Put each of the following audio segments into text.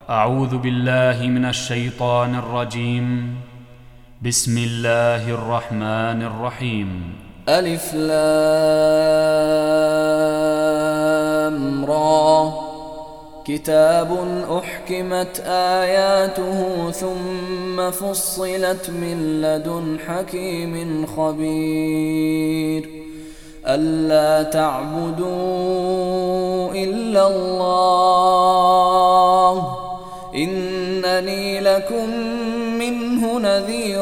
أعوذ بالله من الشيطان الرجيم. بسم الله الرحمن الرحيم. ألف لام را كتاب أحكمت آياته ثم فصلت من لدن حكيم خبير ألا تعبدوا إلا الله إنني لكم منه نذير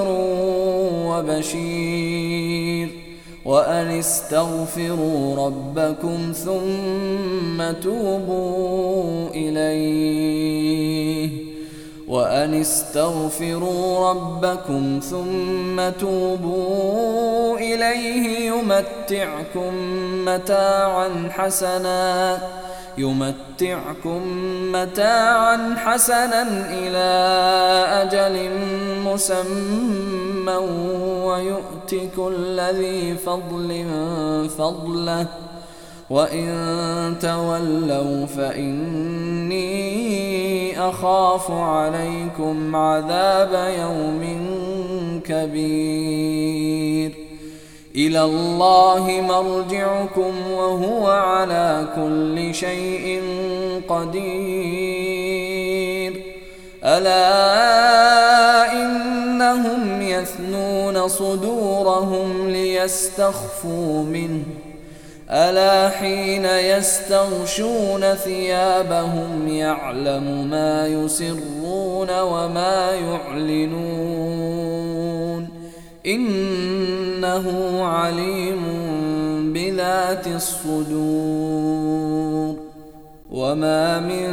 وبشير وأن استغفروا ربكم ثم توبوا إليه يمتعكم متاعا حسنا إلى أجل مسمى ويؤت كل ذي فضل فضله وإن تولوا فإني أخاف عليكم عذاب يوم كبير إلى الله مرجعكم وهو على كل شيء قدير ألا إنهم يثنون صدورهم ليستخفوا منه ألا حين يستغشون ثيابهم يعلم ما يسرون وما يعلنون إنه عليم بذات الصدور وما من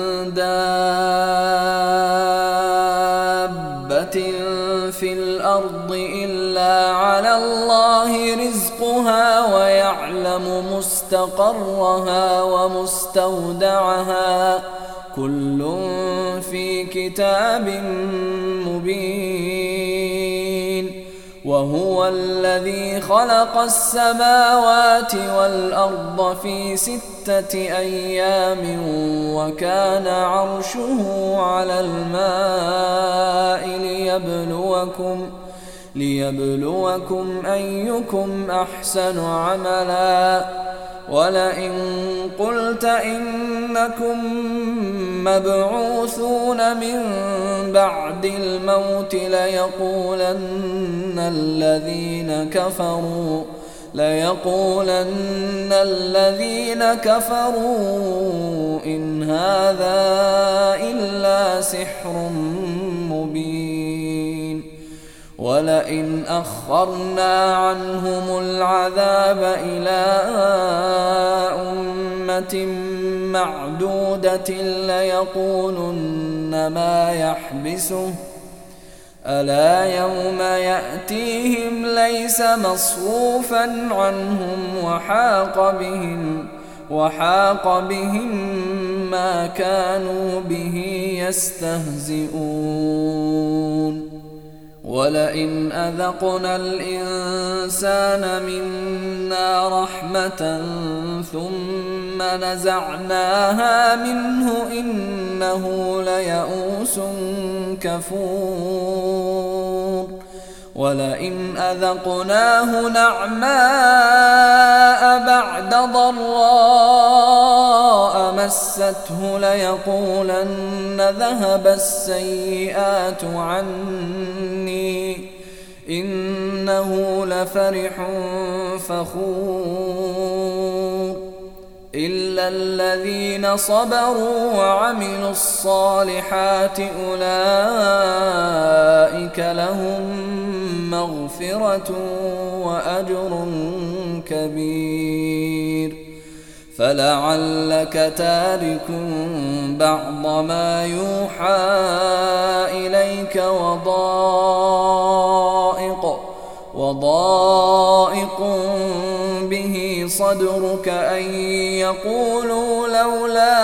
دابة في الأرض إلا على الله رزقها ويعلم مستقرها ومستودعها كل في كتاب مبين وهو الذي خلق السماوات والأرض في 6 أيام وكان عرشه على الماء ليبلوكم أيكم أحسن عملا ولئن قلت إنكم مبعوثون من بعد الموت ليقولن الذين كفروا إن هذا إلا سحر مبين ولئن أخرنا عنهم العذاب إلى أمة معدودة ليقولن ما يحبسه ألا يوم يأتيهم ليس مصروفا عنهم وحاق بهم ما كانوا به يستهزئون ولئن أذقنا الإنسان منا رحمة ثم نزعناها منه إنه ليئوس كفور ولئن أذقناه نعماء بعد ضراء مسته ليقولن ذهب السيئات عني إنه لفرح فخور إلا الذين صبروا وعملوا الصالحات أولئك لهم مغفرة وأجر كبير فلعلك تارك بعض ما يوحى إليك وضائق به صدرك أن يقولوا لولا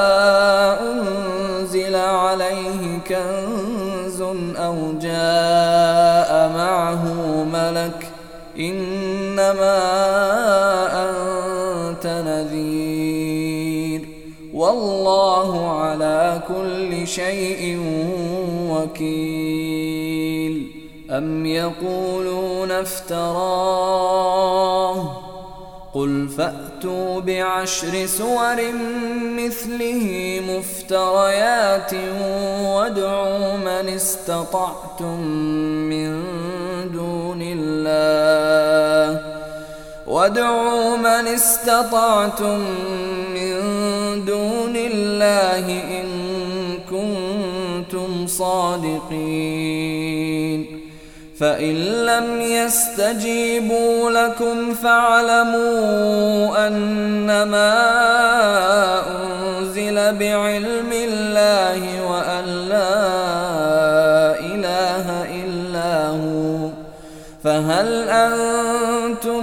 أنزل عليه كنز أو جاء معه ملك إنما أنت نذير والله على على كل شيء وكيل. أم يقولون افتراه قل فأتوا بعشر سور مثله مفتريات وادعوا من استطعتم من دون الله إن كنتم صادقين. فإن لم يستجيبوا لكم فاعلموا أنما أنزل بعلم الله وأن لا إله إلا هو، فهل أنتم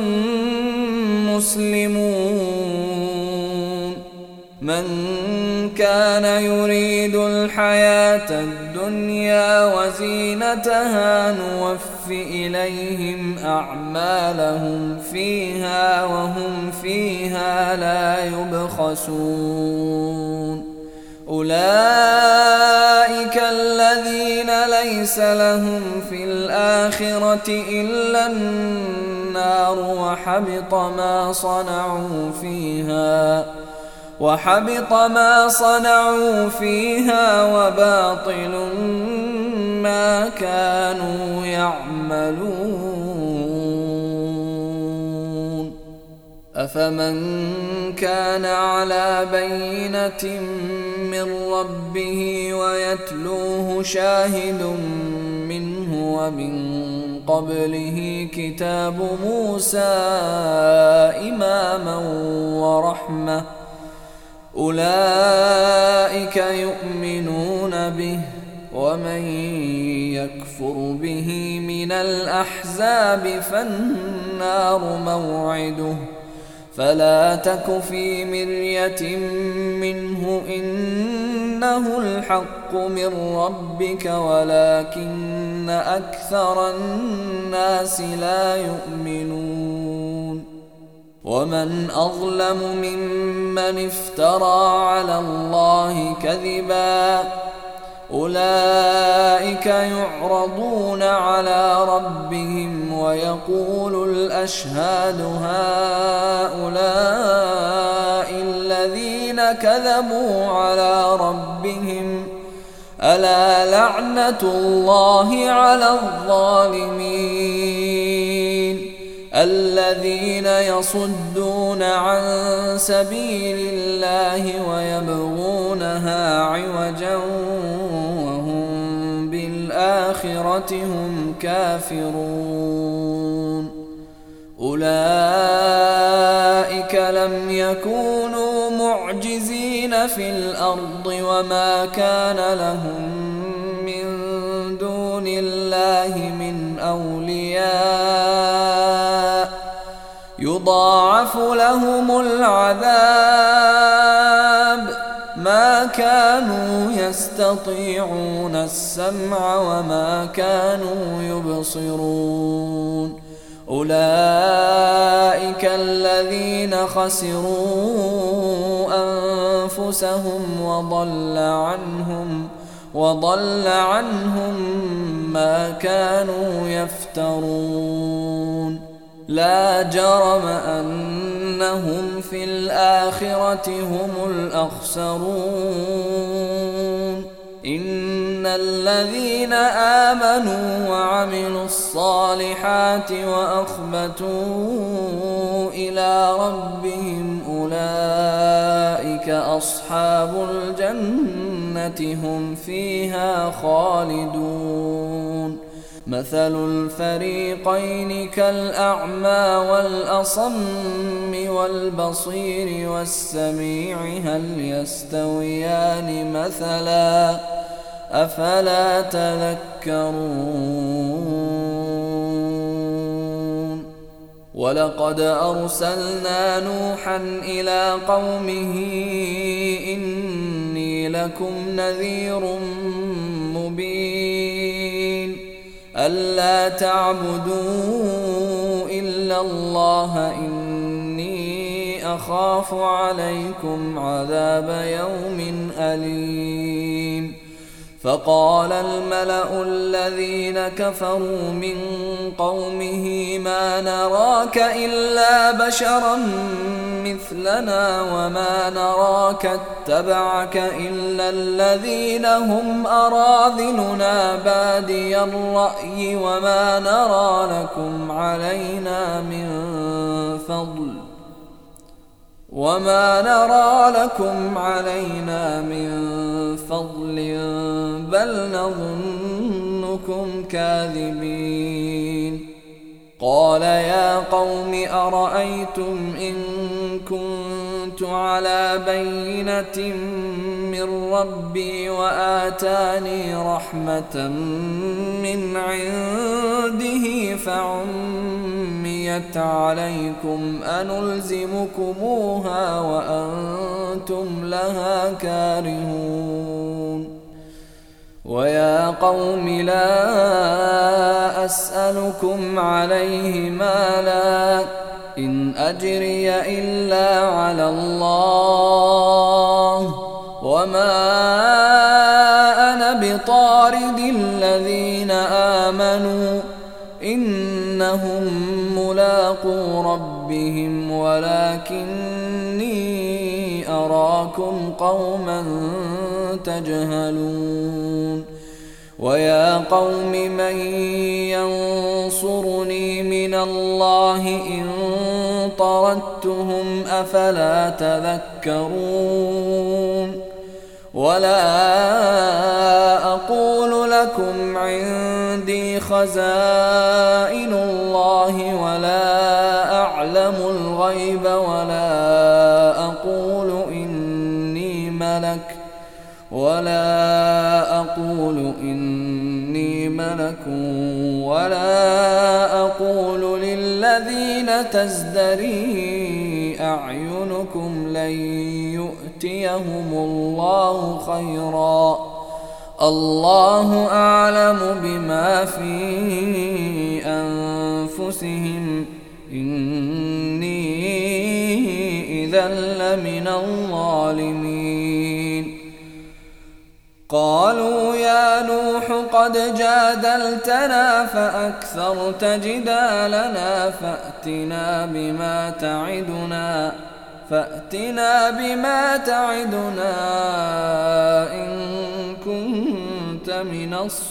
مسلمون؟ من كان يريد الحياة الدنيا وزينتها نوف إليهم أعمالهم فيها وهم فيها لا يبخسون. أولئك الذين ليس لهم في الآخرة إلا النار وحبط ما صنعوا فيها وباطل ما كانوا يعملون. أفمن كان على بينة من ربه ويتلوه شاهد منه ومن قبله كتاب موسى إماما ورحمة أولئك يؤمنون به، ومن يكفر به من الأحزاب فالنار موعده، فلا تك في مرية منه إنه الحق من ربك ولكن أكثر الناس لا يؤمنون. ومن أظلم ممن افترى على الله كذبا أولئك يعرضون على ربهم ويقول الأشهاد هؤلاء الذين كذبوا على ربهم ألا لعنة الله على الظالمين الذين يصدون عن سبيل الله ويبغونها عوجا وهم بالآخرة هم كافرون. أولئك لم يكونوا معجزين في الأرض وما كان لهم من دون الله من أولياء يضاعف لهم العذاب ما كانوا يستطيعون السمع وما كانوا يبصرون. أولئك الذين خسروا أنفسهم وضل عنهم ما كانوا يفترون. لا جرم أنهم في الآخرة هم الأخسرون. إن الذين آمنوا وعملوا الصالحات وأخبتوا إلى ربهم أولئك أصحاب الجنة هم فيها خالدون. مثل الفريقين كالأعمى والأصم والبصير والسميع هل يستويان مثلا أفلا تذكرون. ولقد أرسلنا نوحا إلى قومه إني لكم نذير مبين ألا تعبدوا إلا الله إني أخاف عليكم عذاب يوم أليم فقال الملأ الذين كفروا من قومه ما نراك إلا بشرا مثلنا وما نراك اتبعك إلا الذين هم أراذلنا بادي الرأي وما نرى لكم علينا من فضل بل نظنكم كاذبين قال يا قوم أرأيتم إن كنت على بينة من ربي وآتاني رحمة من عنده فعميت عليكم أنلزمكموها وأنتم لها كارهون ويا قوم لا أسألكم عليه مالا إن أجري إلا على الله وما أنا بطارد الذين آمنوا إنهم ملاقو ربهم ولكني أراكم قوما تجهلون ويا قوم من ينصرني من الله إن طردتهم أفلا تذكرون ولا أقول لكم عندي خزائن الله ولا أعلم الغيب ولا أقول إني ملك ولا أقول للذين تزدري أعينكم لن يؤتيهم الله خيرا الله أعلم بما في أنفسهم إني إذا لمن الظالمين قالوا يا نوح قد جادلتنا فأكثرت جدالنا فأتنا بما تعدنا إن كنت من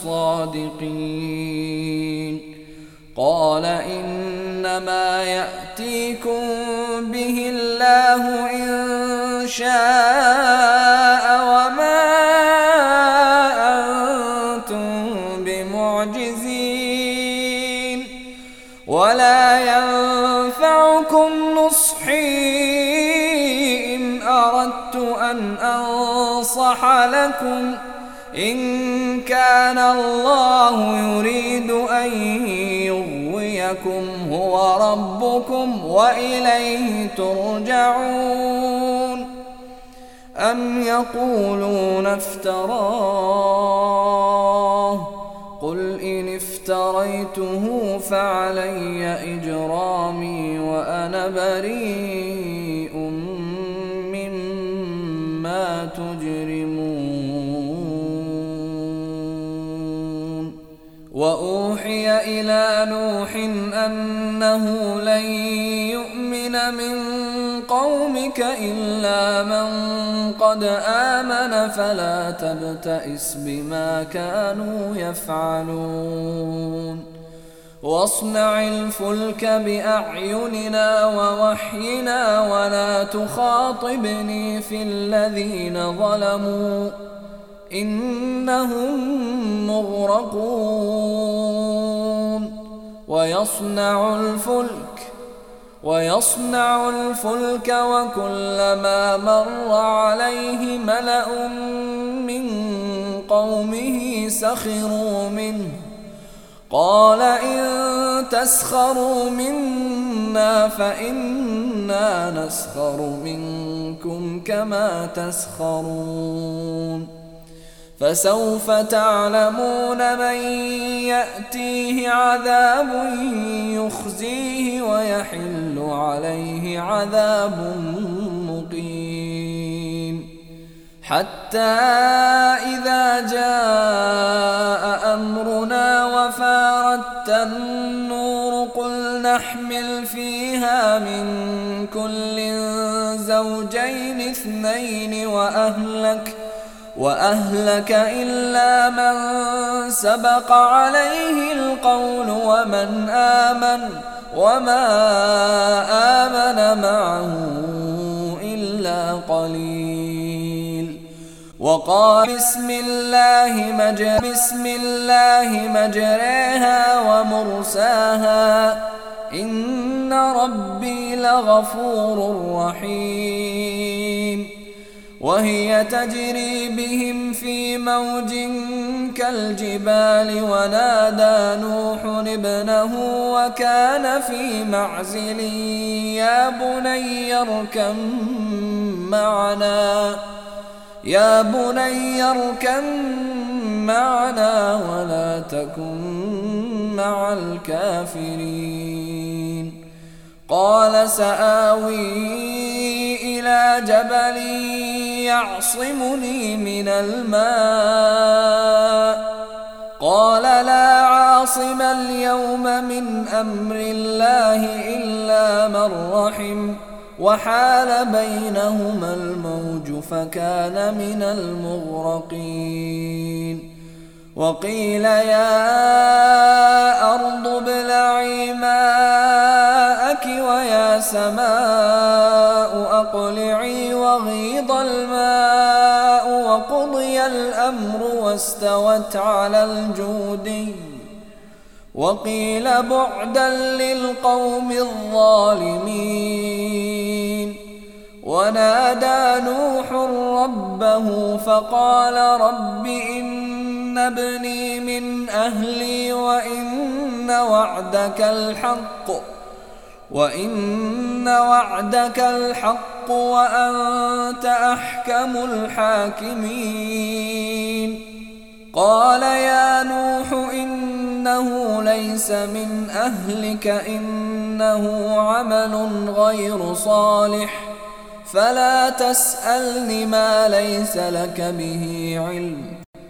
الصادقين قال إنما يأتيكم به الله إن شاء وما ولا ينفعكم نصحي إن أردت أن أنصح لكم إن كان الله يريد أن يغويكم هو ربكم وإليه ترجعون أم يقولون افتراه قل إن افتريته فعلي إجرامي وأنا بريء مما تجرمون وأوحي إلى نوح أنه لن يؤمن من قومك إلا من قد آمن فلا تبتئس بما كانوا يفعلون واصنع الفلك بأعيننا ووحينا ولا تخاطبني في الذين ظلموا إنهم مغرقون ويصنع الفلك وكلما مر عليه ملأ من قومه سخروا منه قال إن تسخروا منا فإنا نسخر منكم كما تسخرون فسوف تعلمون من يأتيه عذاب يخزيه ويحل عليه عذاب مقيم. حتى إذا جاء أمرنا وفارت النور قل نحمل فيها من كل زوجين اثنين وأهلك إلا من سبق عليه القول وما آمن معه إلا قليل. وقال بسم الله مجريها ومرساها إن ربي لغفور رحيم. وهي تجري بهم في موج كالجبال ونادى نوح ابنه وكان في معزل يا بني اركب معنا ولا تكن مع الكافرين. قال سآوي إلى جبل يعصمني من الماء قال لا عاصم اليوم من أمر الله إلا من رحم وحال بينهما الموج فكان من المغرقين. وقيل يا أرض ابلعي ماءك ويا سماء أقلعي وغيض الماء وقضي الأمر واستوت على الجودي. وقيل بعدا للقوم الظالمين. ونادى نوح ربه فقال رب إن ابني من أهلي وإن وعدك الحق وأنت أحكم الحاكمين. قال يا نوح إنه ليس من أهلك إنه عمل غير صالح فلا تسألني ما ليس لك به علم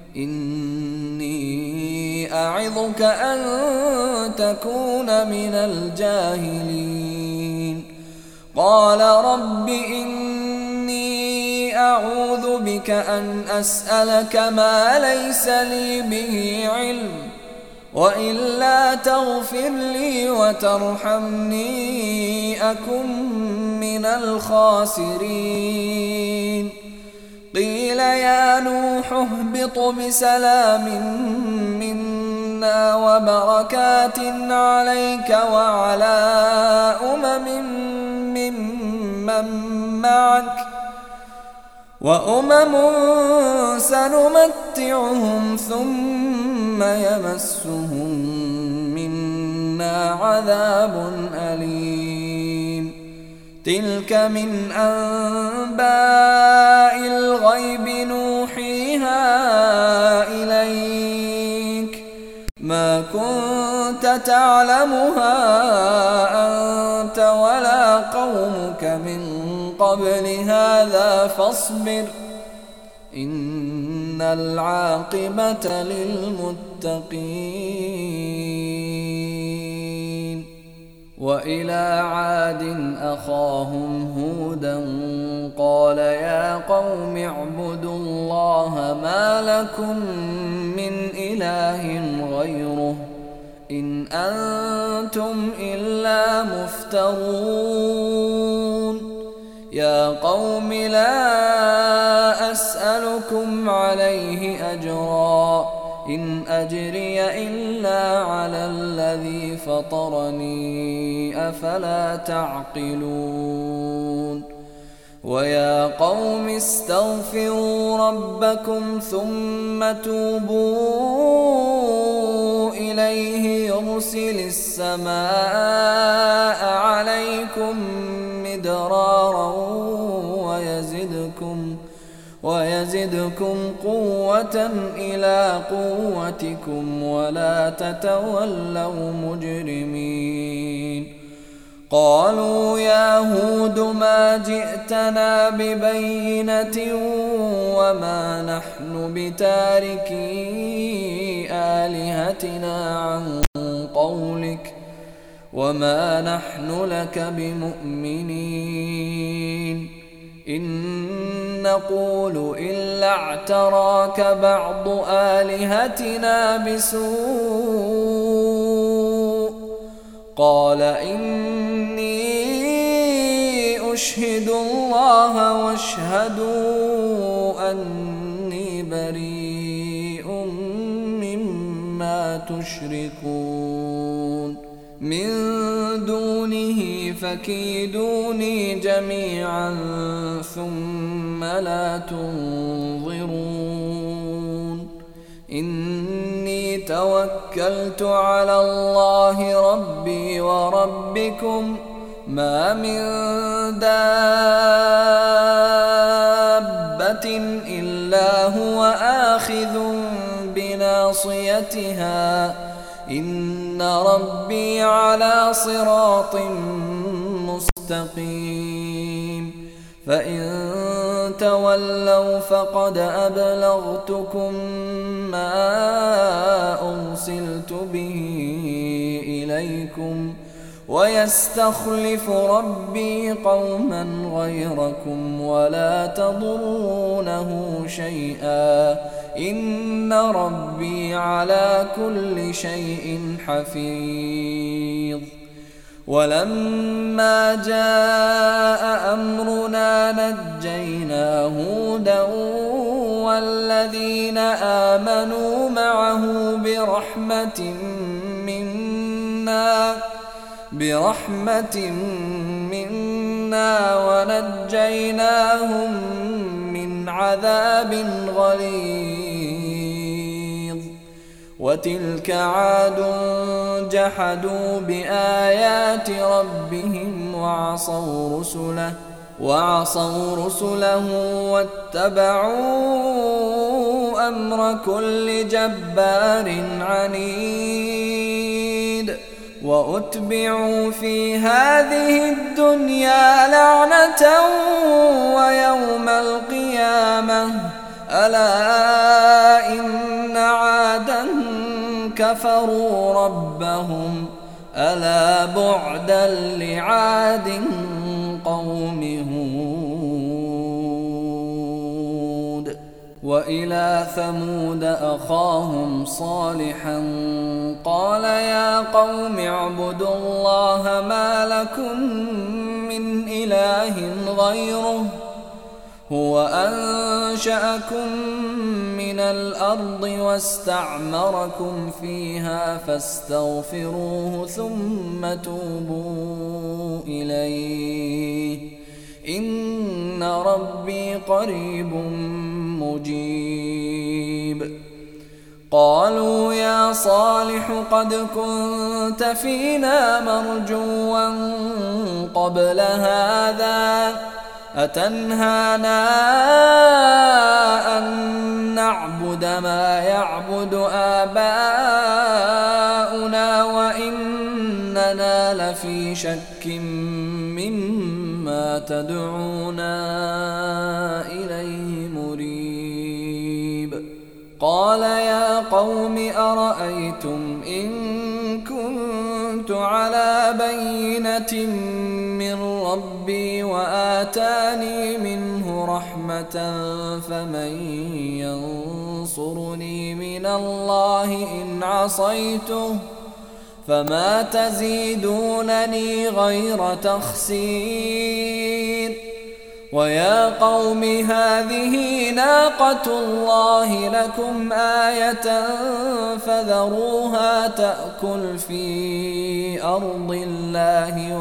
إني أعظك أن تكون من الجاهلين. قال رب إني أعوذ بك أن أسألك ما ليس لي به علم وإلا تغفر لي وترحمني أكن من الخاسرين. قيل يا نوح اهبط بسلام منا وبركات عليك وعلى ممن معك وأمم سنمتعهم ثم يمسهم منا عذاب أليم. تلك من أنباء الغيب نوحيها إليك ما كنت تعلمها أنت ولا قومك من قبل هذا فاصبر إن العاقبة للمتقين. وإلى عاد أخاهم هودا قال يا قوم اعبدوا الله ما لكم من إله غيره إن أنتم إلا مفترون. يا قوم لا أسألكم عليه أجرا إن أجري إلا على الذي فطرني أفلا تعقلون. ويا قوم استغفروا ربكم ثم توبوا إليه يرسل السماء عليكم مدرارا ويزدكم يزدكم قوة إلى قوتكم ولا تتولوا مجرمين. قالوا يا هود ما جئتنا ببينة وما نحن بتاركي آلهتنا عن قولك وما نحن لك بمؤمنين، إن نقول إلا اعتراك بعض آلهتنا بسوء. قال إني أشهد الله واشهدوا أني بريء مما تشركون من دونه فكيدوني جميعا ثم لا تنظرون. إني توكلت على الله ربي وربكم ما من دابة إلا هو آخذ بناصيتها إن ربي على صراط مستقيم. فإن تولوا فقد أبلغتكم ما أرسلت به إليكم ويستخلف ربي قوما غيركم ولا تضرونه شيئا إن ربي على كل شيء حفيظ. ولما جاء أمرنا نجينا هودا والذين آمنوا معه برحمة منا ونجيناهم من عذاب غليظ. وتلك عاد جحدوا بآيات ربهم وعصوا رسله واتبعوا أمر كل جبار عنيد. وأتبعوا في هذه الدنيا لعنة ويوم القيامة ألا إن عادا كفروا ربهم ألا بعدا لعاد قوم هود. وإلى ثمود أخاهم صالحا قال يا قوم اعبدوا الله ما لكم من إله غيره هو أنشأكم من الأرض واستعمركم فيها فاستغفروه ثم توبوا إليه إن ربي قريب مجيب. قالوا يا صالح قد كنت فينا مرجوا قبل هذا أتنهانا أن نعبد ما يعبد آباؤنا وإننا لفي شك مما تدعونا إليه مريب. قال يا قوم أرأيتم إن كنت على بينة من ربي وآتاني منه رحمة فمن ينصرني من الله إن عصيته فما تزيدونني غير تخسير. ويا قوم هذه ناقة الله لكم آية فذروها تأكل في أرض الله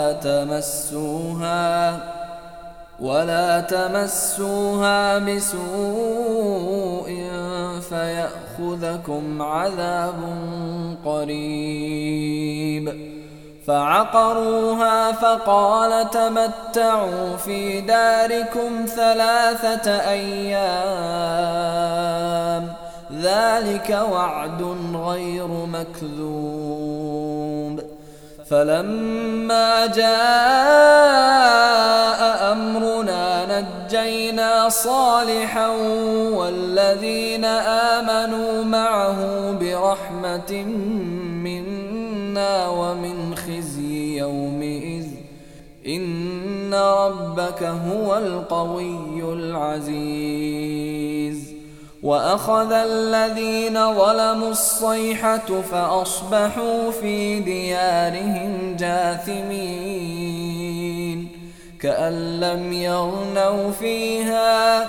ولا تمسوها بسوء فيأخذكم عذاب قريب. فعقروها فقال تمتعوا في داركم 3 أيام ذلك وعد غير مكذوب. فلما جاء أمرنا نجينا صالحا والذين آمنوا معه برحمة منا ومن خزي يومئذ إن ربك هو القوي العزيز. وأخذ الذين ظلموا الصيحة فأصبحوا في ديارهم جاثمين كأن لم يغنوا فيها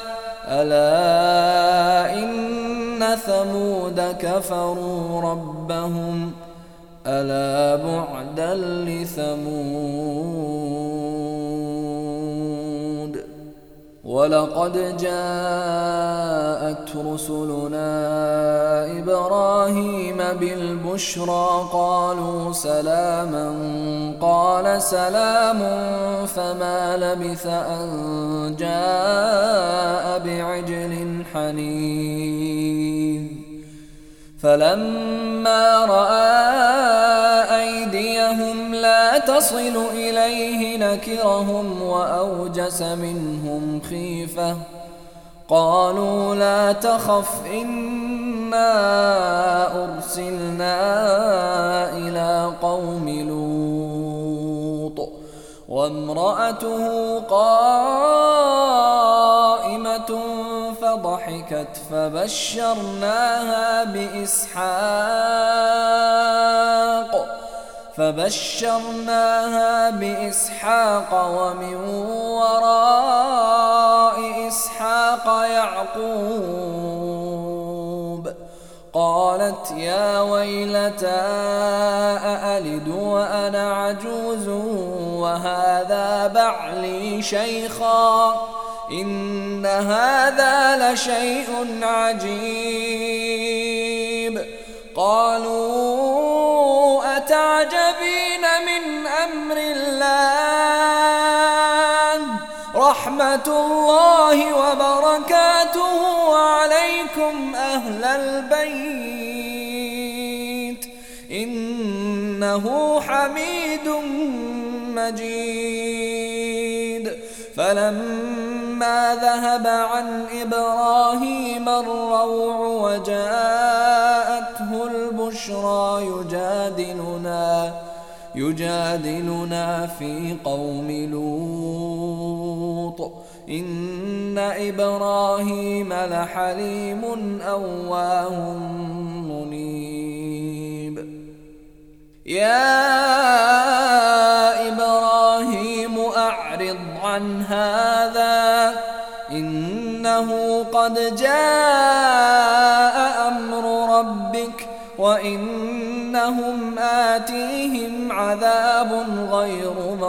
ألا إن ثمود كفروا ربهم ألا بعدا لثمود. ولقد جاءت رسلنا إبراهيم بالبشرى قالوا سلاما قال سلام فما لبث أن جاء بعجل حنيذ. فلما رأى أيديهم لا تصل إليه نكرهم وأوجس منهم خيفة قالوا لا تخف إنا أرسلنا إلى قوم لوط وامرأته قائمة فضحكت فبشرناها بإسحاق ومن وراء إسحاق يعقوب. قالت يا ويلتى أألد وأنا عجوز وهذا بعلي شيخا إن هذا لشيء عجيب. قالوا أتعجبين من أمر الله رحمة الله وبركاته عليكم أهل البيت إنه حميد مجيد. فلما ذهب عن إبراهيم الروع وجاءته البشرى يجادلنا في قوم لوط إن إبراهيم لحليم أواه منيب. يا إبراهيم أعرض عن هذا إنه قد جاء أمر ربك وإنهم آتيهم عذاب غير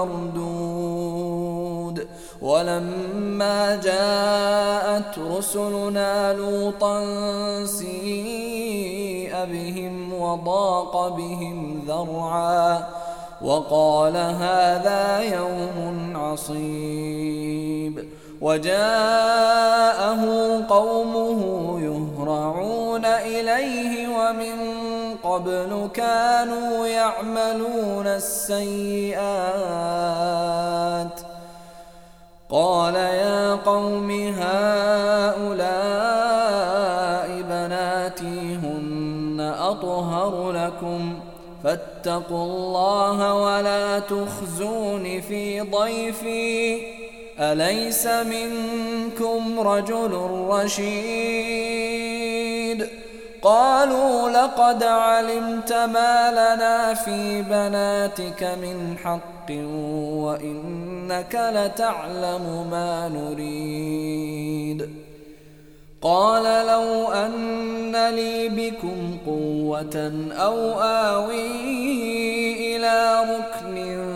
مردود. ولما جاءت رسلنا لوطا سيء بهم وضاق بهم ذرعا وقال هذا يوم عصيب. وجاءه قومه يهرعون إليه ومن قبل كانوا يعملون السيئات. قال يا قوم هؤلاء بناتي هن أطهر لكم فاتقوا الله ولا تخزون في ضيفي أليس منكم رجل رشيد. قالوا لقد علمت ما لنا في بناتك من حق وإنك لتعلم ما نريد. قال لو أن لي بكم قوة أو آوي إلى ركن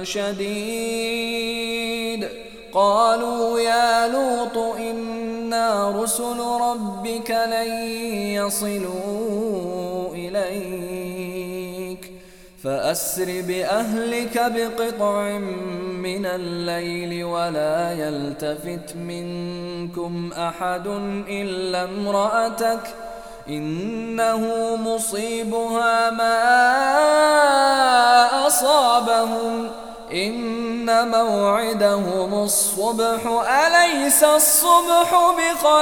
شديد. قالوا يا لوط إنا رسل ربك لن يصلوا إليك فأسر بأهلك بقطع من الليل ولا يلتفت منكم أحد إلا امرأتك إنه مصيبها ما أصابهم إن موعدهم الصبح أليس الصبح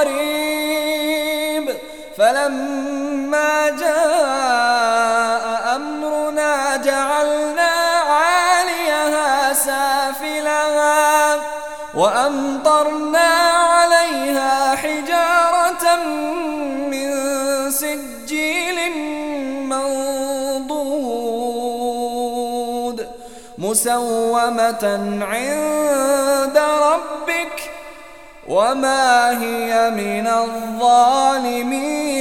بقريب فلما جاء أمرنا جعلنا عاليها سافلها وأمطرنا عليها حجارة من سجيل منضود مسومة عند ربك وما هي من الظالمين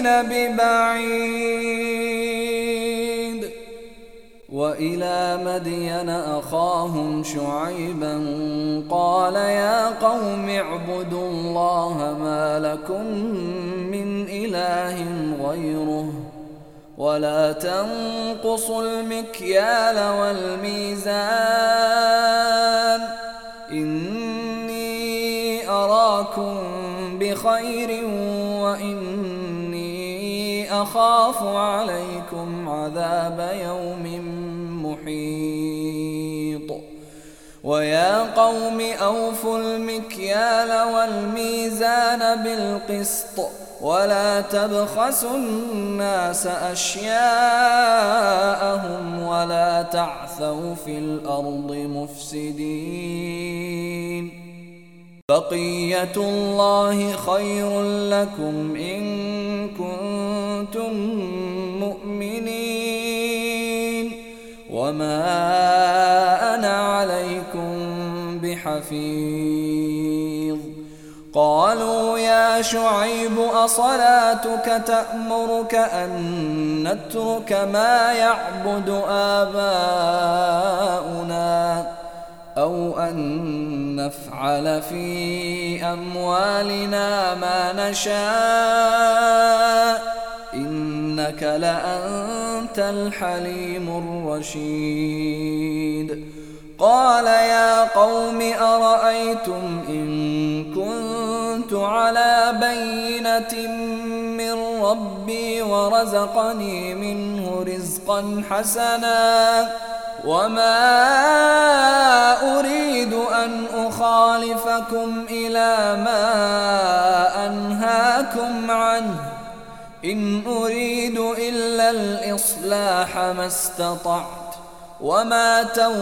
ببعيد. وإلى مدين أخاهم شعيبا قال يا قوم اعبدوا الله ما لكم من إله غيره ولا تنقصوا المكيال والميزان إني أراكم بخير وإني أخاف عليكم عذاب يوم محيط. ويا قوم أوفوا المكيال والميزان بالقسط ولا تبخسوا الناس أشياءهم ولا تعثوا في الأرض مفسدين. بقية الله خير لكم إن كنتم مؤمنين وما أنا عليكم بحفيظ. قالوا يا شعيب أصلاتك تأمرك أن نترك ما يعبد آباؤنا أو أن نفعل في أموالنا ما نشاء إنك لأنت الحليم الرشيد. قال يا قوم أرأيتم إن كنت على بينة من ربي ورزقني منه رزقا حسنا وما أريد أن أخالفكم إلى ما أنهاكم عنه إن أريد إلا الإصلاح ما استطعت وما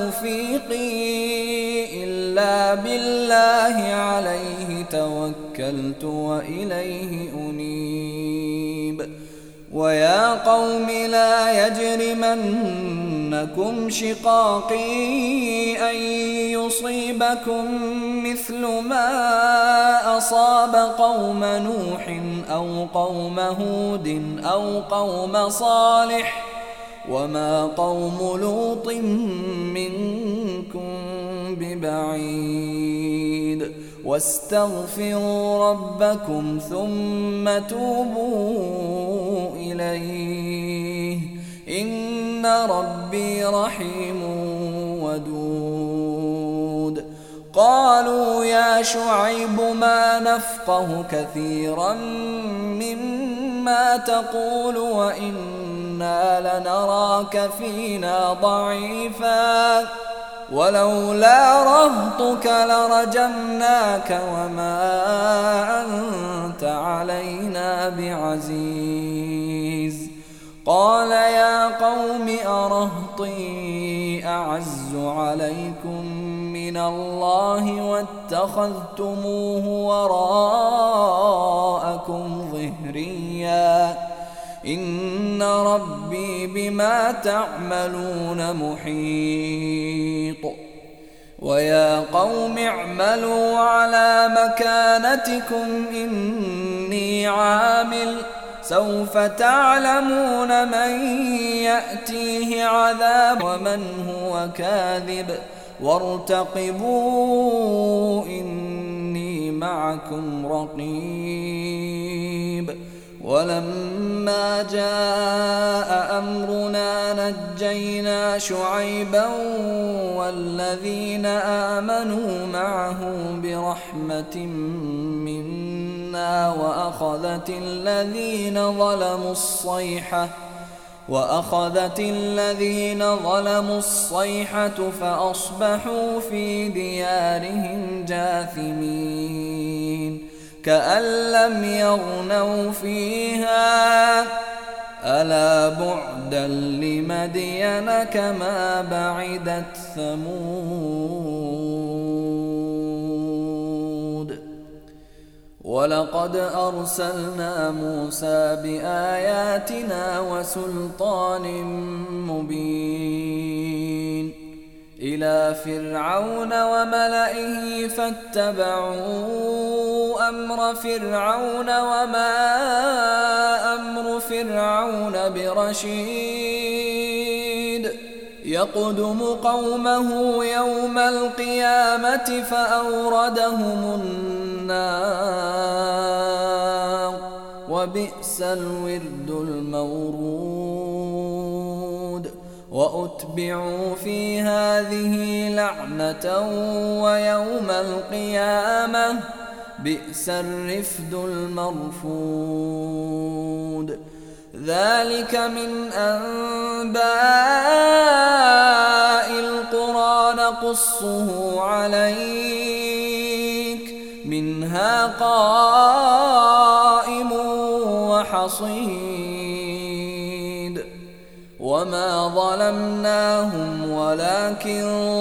توفيقي إلا بالله عليه توكلت وإليه أنيب. ويا قوم لا يجرمنكم شقاقي أن يصيبكم مثل ما أصاب قوم نوح أو قوم هود أو قوم صالح وما قوم لوط منكم ببعيد. واستغفروا ربكم ثم توبوا إليه إن ربي رحيم ودود. قالوا يا شعيب ما نفقه كثيرا مما تقول وإنا لنراك فينا ضعيفا ولولا رهطك لرجمناك وما أنت علينا بعزيز. قال يا قوم أرهطي أعز عليكم من الله واتخذتموه وراءكم ظهريا إن ربي بما تعملون محيط. ويا قوم اعملوا على مكانتكم إني عامل سوف تعلمون من يأتيه عذاب ومن هو كاذب وارتقبوا إني معكم رقيب. ولما جاء أمرنا نجينا شعيبا والذين آمنوا معه برحمة منا وأخذت الذين ظلموا الصيحة فأصبحوا في ديارهم جاثمين كأن لم يغنوا فيها ألا بعدا لمدين كما بعدت ثمود ولقد أرسلنا موسى بآياتنا وسلطان مبين إلى فرعون وملئه فاتبعوا أمر فرعون وما أمر فرعون برشيد يقدم قومه يوم القيامة فأوردهم النار وبئس الورد المورود وأتبعوا في هذه لعنة ويوم القيامة بئس الرفد المرفود ذلك من أنباء القرى نقصه عليك منها قائم وحصيد وما ظلمناهم ولكن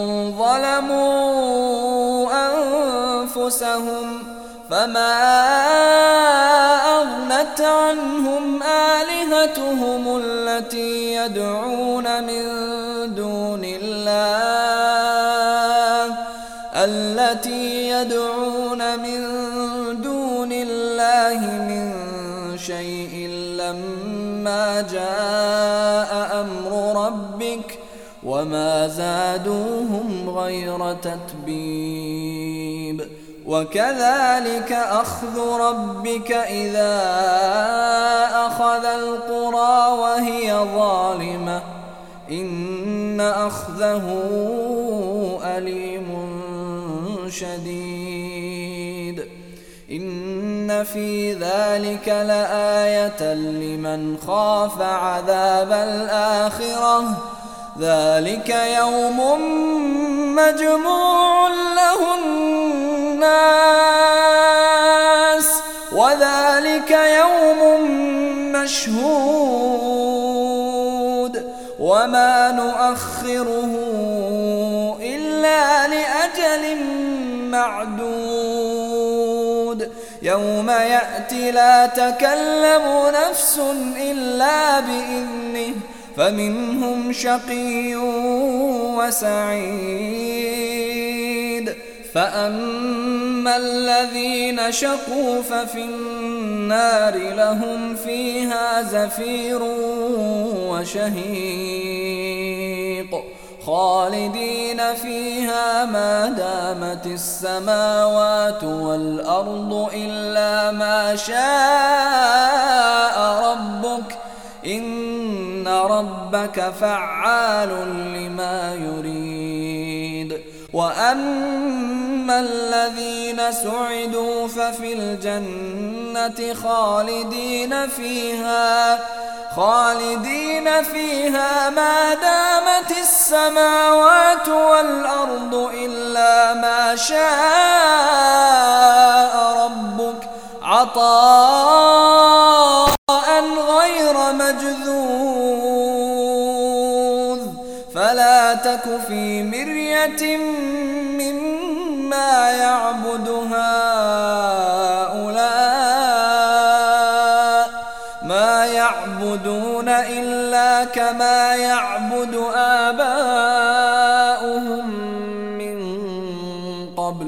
ظلموا أنفسهم فما أغنت عنهم آلهتهم التي يدعون من دون الله من شيء لما جاء أمر ربك وما زادوهم غير تتبيب وكذلك أخذ ربك إذا أخذ القرى وهي ظالمة إن أخذه أليم شديد إن في ذلك لآية لمن خاف عذاب الآخرة ذلك يوم مجموع له الناس وذلك يوم مشهود وما نؤخره إلا لأجل معدود يوم يأتي لا تكلم نفس إلا بإذنه فمنهم شقي وسعيد فأما الذين شقوا ففي النار لهم فيها زفير وشهيق خالدين فيها ما دامت السماوات والأرض إلا ما شاء ربك إن ربك فعال لما يريد وأما الذين سعدوا ففي الجنة خالدين فيها ما دامت السماوات والأرض إلا ما شاء ربك عطاء غير مجذوذ فلا تك في مرية مما يعبد هؤلاء ما يعبدون إلا كما يعبد آباؤهم من قبل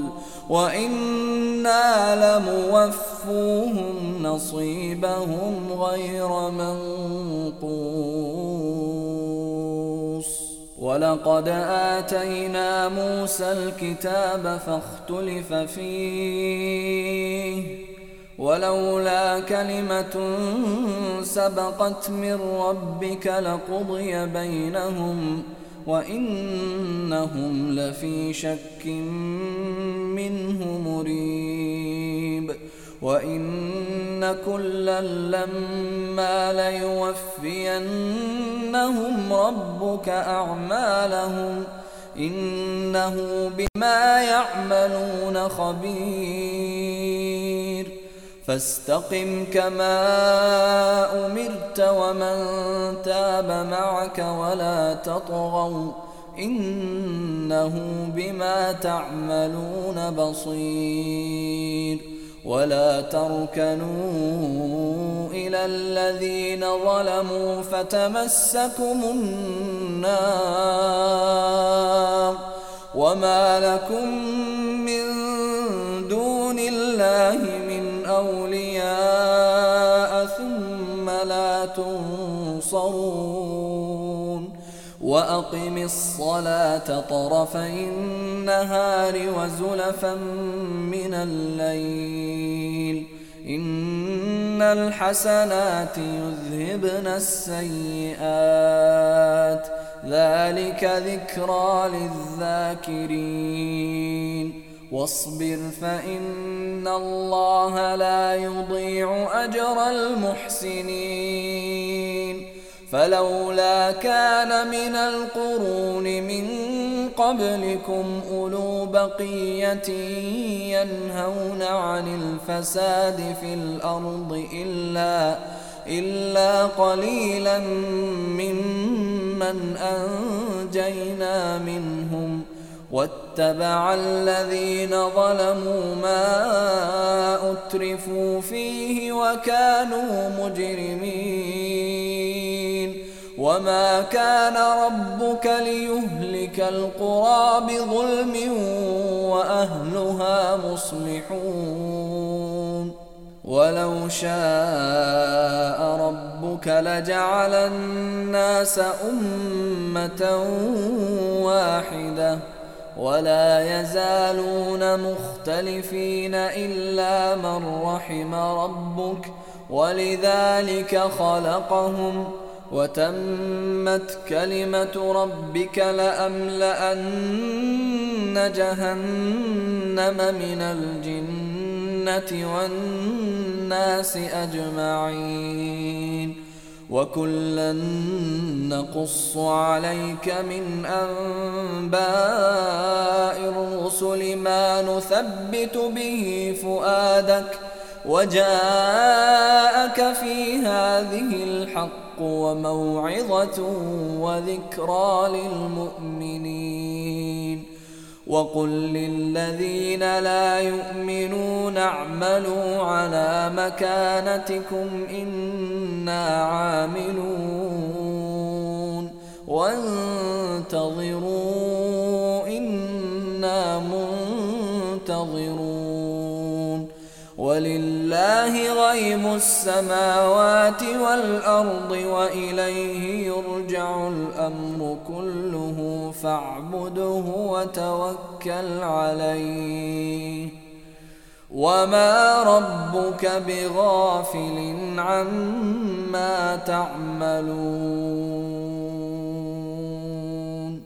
وإنا لموفوهم نصيبهم غير منقوص ولقد آتينا موسى الكتاب فاختلف فيه ولولا كلمة سبقت من ربك لقضي بينهم وإنهم لفي شك منه مريب وإن كلا لما ليوفينهم ربك أعمالهم إنه بما يعملون خبير فاستقم كما أمرت ومن تاب معك ولا تطغوا إنه بما تعملون بصير ولا تركنوا إلى الذين ظلموا فتمسكم النار وما لكم من دون الله من أولياء ثم لا تنصرون وأقم الصلاة طرفي النهار وزلفا من الليل إن الحسنات يذهبن السيئات ذلك ذكرى للذاكرين واصبر فإن الله لا يضيع أجر المحسنين فلولا كان من القرون من قبلكم أولو بقية ينهون عن الفساد في الأرض إلا قليلا ممن أنجينا منهم واتبع الذين ظلموا ما أترفوا فيه وكانوا مجرمين وما كان ربك ليهلك القرى بظلم وأهلها مصلحون ولو شاء ربك لجعل الناس أمة واحدة ولا يزالون مختلفين إلا من رحم ربك ولذلك خلقهم وتمت كلمة ربك لأملأن جهنم من الجنة والناس أجمعين وكلا نقص عليك من أنباء الرسل ما نثبت به فؤادك وجاءك في هذه الحق وموعظة وذكرى للمؤمنين وقل للذين لا يؤمنون اعملوا على مكانتكم إنا عاملون وانتظروا إنا منتظرون ولله غيب السماوات والأرض وإليه يرجع الأمر كله فاعبده وتوكل عليه وما ربك بغافل عما تعملون